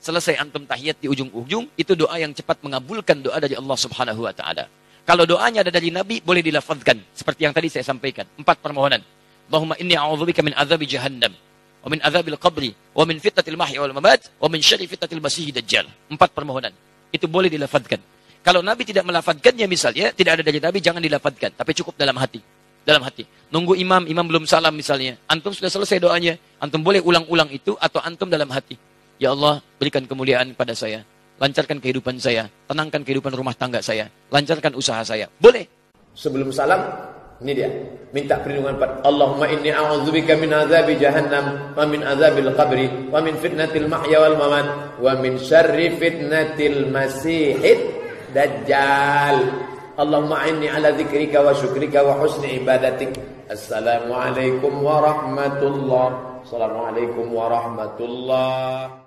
selesai antum tahiyat di ujung-ujung, itu doa yang cepat mengabulkan doa dari Allah Subhanahu wa taala. Kalau doanya ada dari Nabi, boleh dilafazkan seperti yang tadi saya sampaikan. 4 permohonan. Allahumma inni a'udzubika min adzabi jahannam, wa min adzabil qabri, wa min fitnatil mahya wal mamat, wa min syarri fitnatil masiihid dajjal. 4 permohonan. Itu boleh dilafazkan. Kalau Nabi tidak melafazkannya misalnya, tidak ada dari Nabi, jangan dilafazkan, tapi cukup dalam hati. Dalam hati. Nunggu imam belum salam misalnya. Antum sudah selesai doanya. Antum boleh ulang-ulang itu atau antum dalam hati. Ya Allah, berikan kemuliaan pada saya. Lancarkan kehidupan saya. Tenangkan kehidupan rumah tangga saya. Lancarkan usaha saya. Boleh. Sebelum salam, ini dia. Minta perlindungan pada Allahumma inni a'udzubika min azabi jahannam wa min azabil qabri wa min fitnatil mahya wal mamat wa min syarri fitnatil masiihid dajjal. Allahumma inni ala dzikrika wa syukrika wa husni ibadatik. Assalamualaikum warahmatullahi wabarakatuh. Assalamualaikum warahmatullahi